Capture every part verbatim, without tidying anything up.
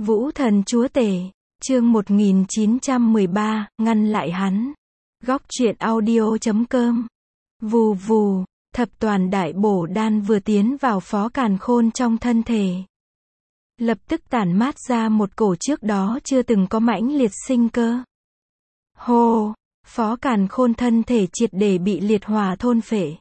Vũ thần chúa tể, chương một nghìn chín trăm mười ba, ngăn lại hắn. Góc truyện audio chấm com. Vù vù, thập toàn đại bổ đan vừa tiến vào Phó Càn Khôn trong thân thể, lập tức tản mát ra một cổ trước đó chưa từng có mãnh liệt sinh cơ. Hô, Phó Càn Khôn thân thể triệt để bị liệt hỏa thôn phệ.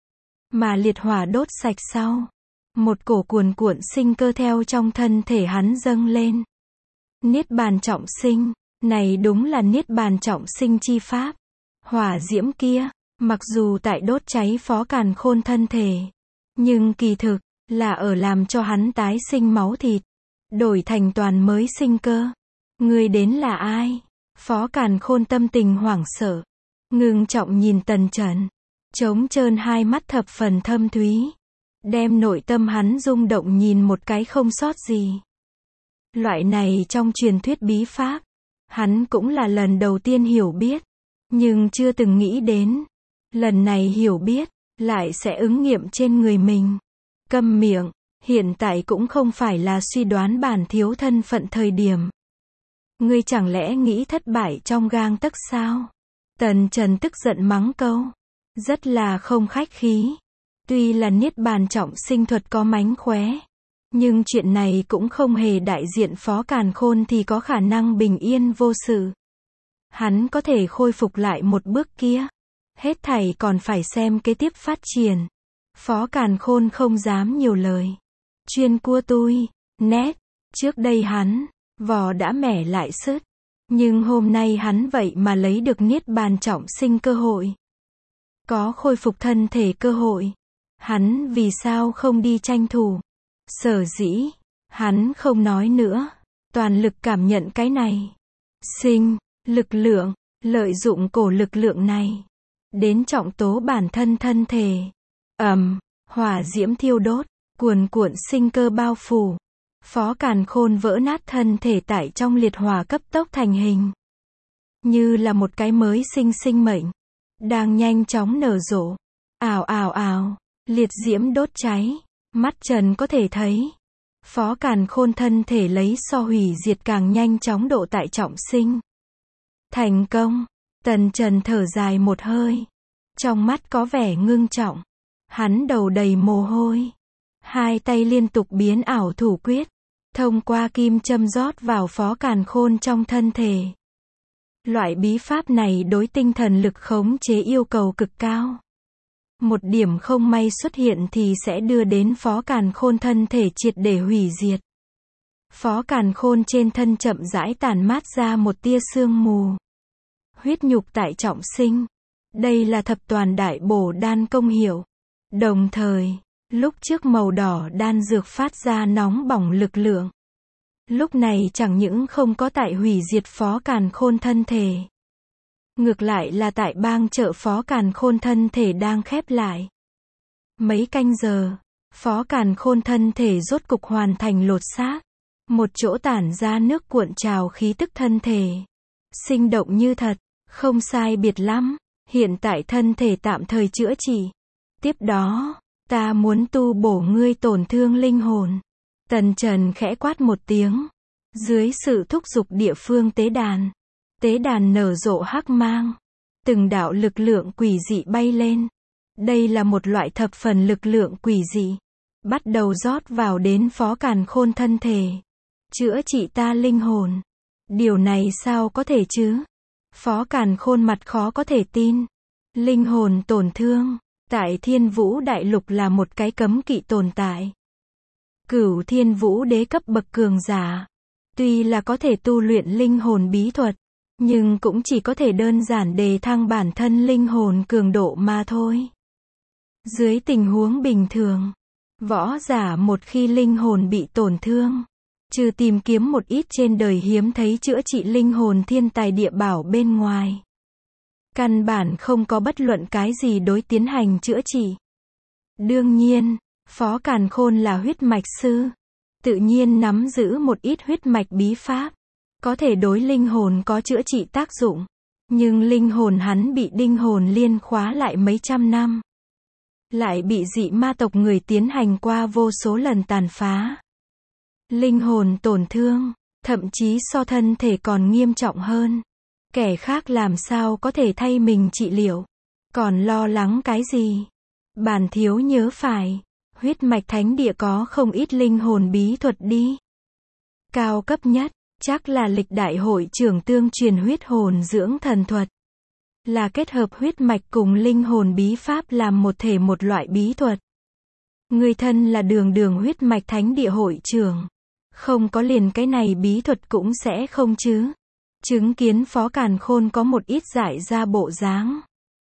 Mà liệt hỏa đốt sạch sau, một cổ cuồn cuộn sinh cơ theo trong thân thể hắn dâng lên. Niết bàn trọng sinh, này đúng là niết bàn trọng sinh chi pháp. Hỏa diễm kia, mặc dù tại đốt cháy Phó Càn Khôn thân thể, nhưng kỳ thực, là ở làm cho hắn tái sinh máu thịt, đổi thành toàn mới sinh cơ. Ngươi đến là ai? Phó Càn Khôn tâm tình hoảng sợ, ngưng trọng nhìn Tần Trần, trống trơn hai mắt thập phần thâm thúy, đem nội tâm hắn rung động nhìn một cái không sót gì. Loại này trong truyền thuyết bí pháp, hắn cũng là lần đầu tiên hiểu biết, nhưng chưa từng nghĩ đến, lần này hiểu biết, lại sẽ ứng nghiệm trên người mình. Câm miệng, hiện tại cũng không phải là suy đoán bản thiếu thân phận thời điểm. Ngươi chẳng lẽ nghĩ thất bại trong gang tấc sao? Tần Trần tức giận mắng câu, rất là không khách khí. Tuy là niết bàn trọng sinh thuật có mánh khóe, nhưng chuyện này cũng không hề đại diện Phó Càn Khôn thì có khả năng bình yên vô sự. Hắn có thể khôi phục lại một bước kia, hết thảy còn phải xem kế tiếp phát triển. Phó Càn Khôn không dám nhiều lời. Chuyên cua tui, nét, trước đây hắn, vò đã mẻ lại sứt. Nhưng hôm nay hắn vậy mà lấy được niết bàn trọng sinh cơ hội. Có khôi phục thân thể cơ hội. Hắn vì sao không đi tranh thủ? Sở dĩ, hắn không nói nữa, toàn lực cảm nhận cái này. Sinh, lực lượng, lợi dụng cổ lực lượng này, đến trọng tố bản thân thân thể. Ầm, hỏa diễm thiêu đốt, cuồn cuộn sinh cơ bao phủ. Phó Càn Khôn vỡ nát thân thể tại trong liệt hỏa cấp tốc thành hình. Như là một cái mới sinh sinh mệnh, đang nhanh chóng nở rộ. Ào ào ào, liệt diễm đốt cháy, mắt Trần có thể thấy. Phó Càn Khôn thân thể lấy so hủy diệt càng nhanh chóng độ tại trọng sinh. Thành công, Tần Trần thở dài một hơi. Trong mắt có vẻ ngưng trọng. Hắn đầu đầy mồ hôi. Hai tay liên tục biến ảo thủ quyết. Thông qua kim châm rót vào Phó Càn Khôn trong thân thể. Loại bí pháp này đối tinh thần lực khống chế yêu cầu cực cao. Một điểm không may xuất hiện thì sẽ đưa đến Phó Càn Khôn thân thể triệt để hủy diệt. Phó Càn Khôn trên thân chậm rãi tản mát ra một tia sương mù. Huyết nhục tại trọng sinh. Đây là thập toàn đại bổ đan công hiệu. Đồng thời, lúc trước màu đỏ đan dược phát ra nóng bỏng lực lượng. Lúc này chẳng những không có tại hủy diệt Phó Càn Khôn thân thể. Ngược lại là tại bang trợ Phó Càn Khôn thân thể đang khép lại. Mấy canh giờ, Phó Càn Khôn thân thể rốt cục hoàn thành lột xác. Một chỗ tản ra nước cuộn trào khí tức thân thể. Sinh động như thật, không sai biệt lắm. Hiện tại thân thể tạm thời chữa trị. Tiếp đó, ta muốn tu bổ ngươi tổn thương linh hồn. Tần Trần khẽ quát một tiếng. Dưới sự thúc giục địa phương tế đàn. Tế đàn nở rộ hắc mang. Từng đạo lực lượng quỷ dị bay lên. Đây là một loại thập phần lực lượng quỷ dị. Bắt đầu rót vào đến Phó Càn Khôn thân thể. Chữa trị ta linh hồn. Điều này sao có thể chứ? Phó Càn Khôn mặt khó có thể tin. Linh hồn tổn thương, tại Thiên Vũ Đại Lục là một cái cấm kỵ tồn tại. Cửu Thiên Vũ đế cấp bậc cường giả. Tuy là có thể tu luyện linh hồn bí thuật, nhưng cũng chỉ có thể đơn giản đề thăng bản thân linh hồn cường độ mà thôi. Dưới tình huống bình thường, võ giả một khi linh hồn bị tổn thương, trừ tìm kiếm một ít trên đời hiếm thấy chữa trị linh hồn thiên tài địa bảo bên ngoài, căn bản không có bất luận cái gì đối tiến hành chữa trị. Đương nhiên, Phó Càn Khôn là huyết mạch sư, tự nhiên nắm giữ một ít huyết mạch bí pháp, có thể đối linh hồn có chữa trị tác dụng. Nhưng linh hồn hắn bị đinh hồn liên khóa lại mấy trăm năm. Lại bị dị ma tộc người tiến hành qua vô số lần tàn phá. Linh hồn tổn thương, thậm chí so thân thể còn nghiêm trọng hơn. Kẻ khác làm sao có thể thay mình trị liệu, còn lo lắng cái gì? Bản thiếu nhớ phải, huyết mạch thánh địa có không ít linh hồn bí thuật đi. Cao cấp nhất, chắc là lịch đại hội trưởng tương truyền huyết hồn dưỡng thần thuật. Là kết hợp huyết mạch cùng linh hồn bí pháp làm một thể một loại bí thuật. Người thân là đường đường huyết mạch thánh địa hội trưởng. Không có liền cái này bí thuật cũng sẽ không chứ. Chứng kiến Phó Càn Khôn có một ít dại ra bộ dáng.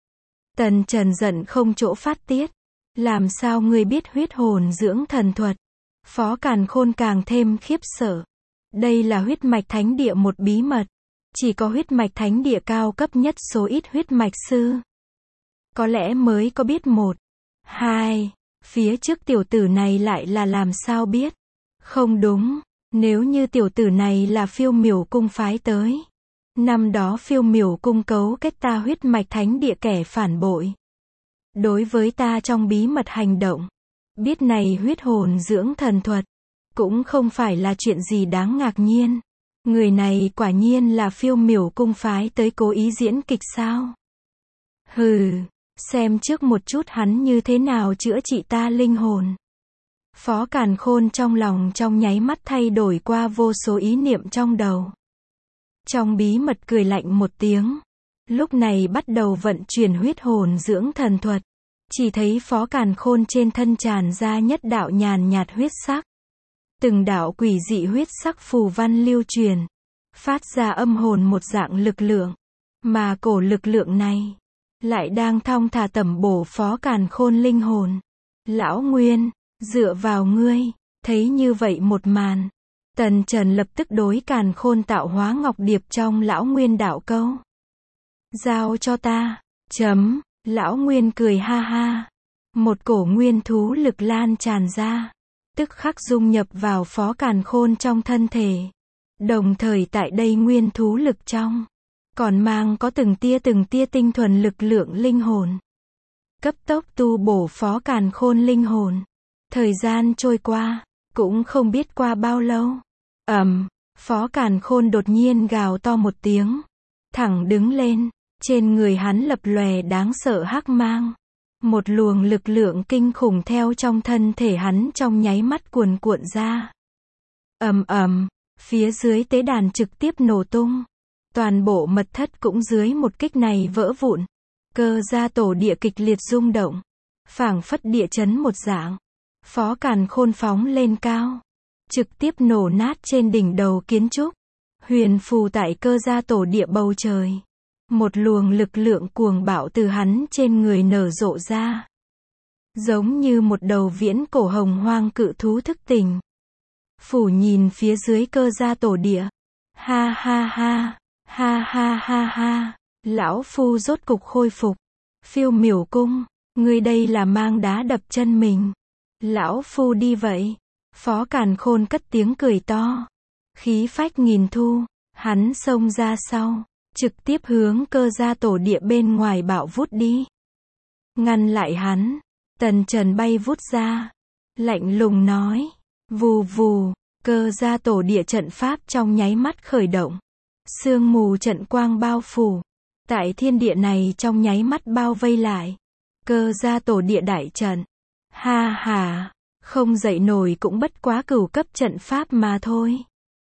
Tần Trần giận không chỗ phát tiết. Làm sao ngươi biết huyết hồn dưỡng thần thuật? Phó Càn Khôn càng thêm khiếp sợ. Đây là huyết mạch thánh địa một bí mật. Chỉ có huyết mạch thánh địa cao cấp nhất số ít huyết mạch sư. Có lẽ mới có biết một. Hai. Phía trước tiểu tử này lại là làm sao biết? Không đúng. Nếu như tiểu tử này là Phiêu Miểu cung phái tới. Năm đó Phiêu Miểu cung cấu kết ta huyết mạch thánh địa kẻ phản bội. Đối với ta trong bí mật hành động. Biết này huyết hồn dưỡng thần thuật. Cũng không phải là chuyện gì đáng ngạc nhiên. Người này quả nhiên là Phiêu Miểu cung phái tới cố ý diễn kịch sao? Hừ, xem trước một chút hắn như thế nào chữa trị ta linh hồn. Phó Càn Khôn trong lòng trong nháy mắt thay đổi qua vô số ý niệm trong đầu. Trong bí mật cười lạnh một tiếng. Lúc này bắt đầu vận chuyển huyết hồn dưỡng thần thuật. Chỉ thấy Phó Càn Khôn trên thân tràn ra nhất đạo nhàn nhạt huyết sắc. Từng đạo quỷ dị huyết sắc phù văn lưu truyền. Phát ra âm hồn một dạng lực lượng. Mà cổ lực lượng này lại đang thong thả tẩm bổ Phó Càn Khôn linh hồn. Lão Nguyên, dựa vào ngươi. Thấy như vậy một màn. Tần Trần lập tức đối Càn Khôn tạo hóa ngọc điệp trong Lão Nguyên đạo câu. Giao cho ta. Chấm. Lão Nguyên cười ha ha. Một cổ nguyên thú lực lan tràn ra. Tức khắc dung nhập vào Phó Càn Khôn trong thân thể. Đồng thời tại đây nguyên thú lực trong. Còn mang có từng tia từng tia tinh thuần lực lượng linh hồn. Cấp tốc tu bổ Phó Càn Khôn linh hồn. Thời gian trôi qua. Cũng không biết qua bao lâu. Ầm, Phó Càn Khôn đột nhiên gào to một tiếng. Thẳng đứng lên. Trên người hắn lập lòe đáng sợ hắc mang. Một luồng lực lượng kinh khủng theo trong thân thể hắn trong nháy mắt cuồn cuộn ra. Ầm ầm, phía dưới tế đàn trực tiếp nổ tung. Toàn bộ mật thất cũng dưới một kích này vỡ vụn. Cơ gia tổ địa kịch liệt rung động. Phảng phất địa chấn một dạng. Phó Càn Khôn phóng lên cao. Trực tiếp nổ nát trên đỉnh đầu kiến trúc. Huyền phù tại cơ gia tổ địa bầu trời. Một luồng lực lượng cuồng bạo từ hắn trên người nở rộ ra. Giống như một đầu viễn cổ hồng hoang cự thú thức tỉnh. Phủ nhìn phía dưới cơ gia tổ địa. Ha ha ha, ha ha ha ha, lão phu rốt cục khôi phục. Phiêu Miểu cung, ngươi đây là mang đá đập chân mình. Lão phu đi vậy. Phó Càn Khôn cất tiếng cười to. Khí phách nghìn thu, hắn xông ra sau. Trực tiếp hướng cơ gia tổ địa bên ngoài bạo vút đi. Ngăn lại hắn. Tần Trần bay vút ra. Lạnh lùng nói. Vù vù. Cơ gia tổ địa trận pháp trong nháy mắt khởi động. Sương mù trận quang bao phủ. Tại thiên địa này trong nháy mắt bao vây lại. Cơ gia tổ địa đại trận. Ha ha. Không dậy nổi cũng bất quá cửu cấp trận pháp mà thôi.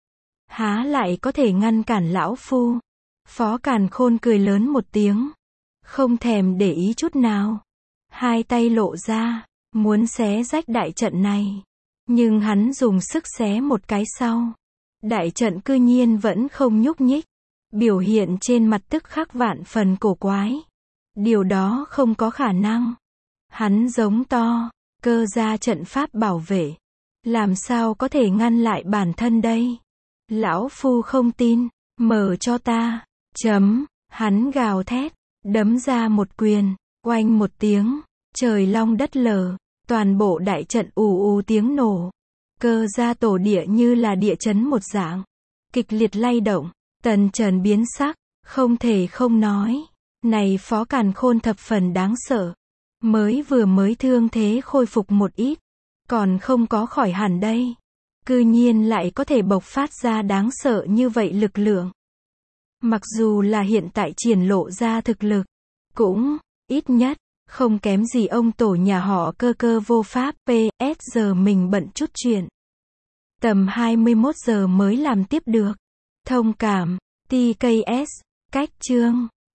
Há lại có thể ngăn cản lão phu. Phó Càn Khôn cười lớn một tiếng. Không thèm để ý chút nào. Hai tay lộ ra. Muốn xé rách đại trận này. Nhưng hắn dùng sức xé một cái sau. Đại trận cư nhiên vẫn không nhúc nhích. Biểu hiện trên mặt tức khắc vạn phần cổ quái. Điều đó không có khả năng. Hắn giống to. Cơ gia trận pháp bảo vệ. Làm sao có thể ngăn lại bản thân đây? Lão phu không tin. Mở cho ta. Chấm. Hắn gào thét. Đấm ra một quyền. Oanh một tiếng. Trời long đất lở. Toàn bộ đại trận ù ù tiếng nổ. Cơ gia tổ địa như là địa chấn một dạng. Kịch liệt lay động. Tần Trần biến sắc. Không thể không nói. Này Phó Càn Khôn thập phần đáng sợ. Mới vừa mới thương thế khôi phục một ít. Còn không có khỏi hẳn đây. Cư nhiên lại có thể bộc phát ra đáng sợ như vậy lực lượng. Mặc dù là hiện tại triển lộ ra thực lực, cũng, ít nhất, không kém gì ông tổ nhà họ Cơ Cơ vô pháp, pê ét giờ mình bận chút chuyện. Tầm hai mươi mốt giờ mới làm tiếp được. Thông cảm, tê ca ét, cách chương.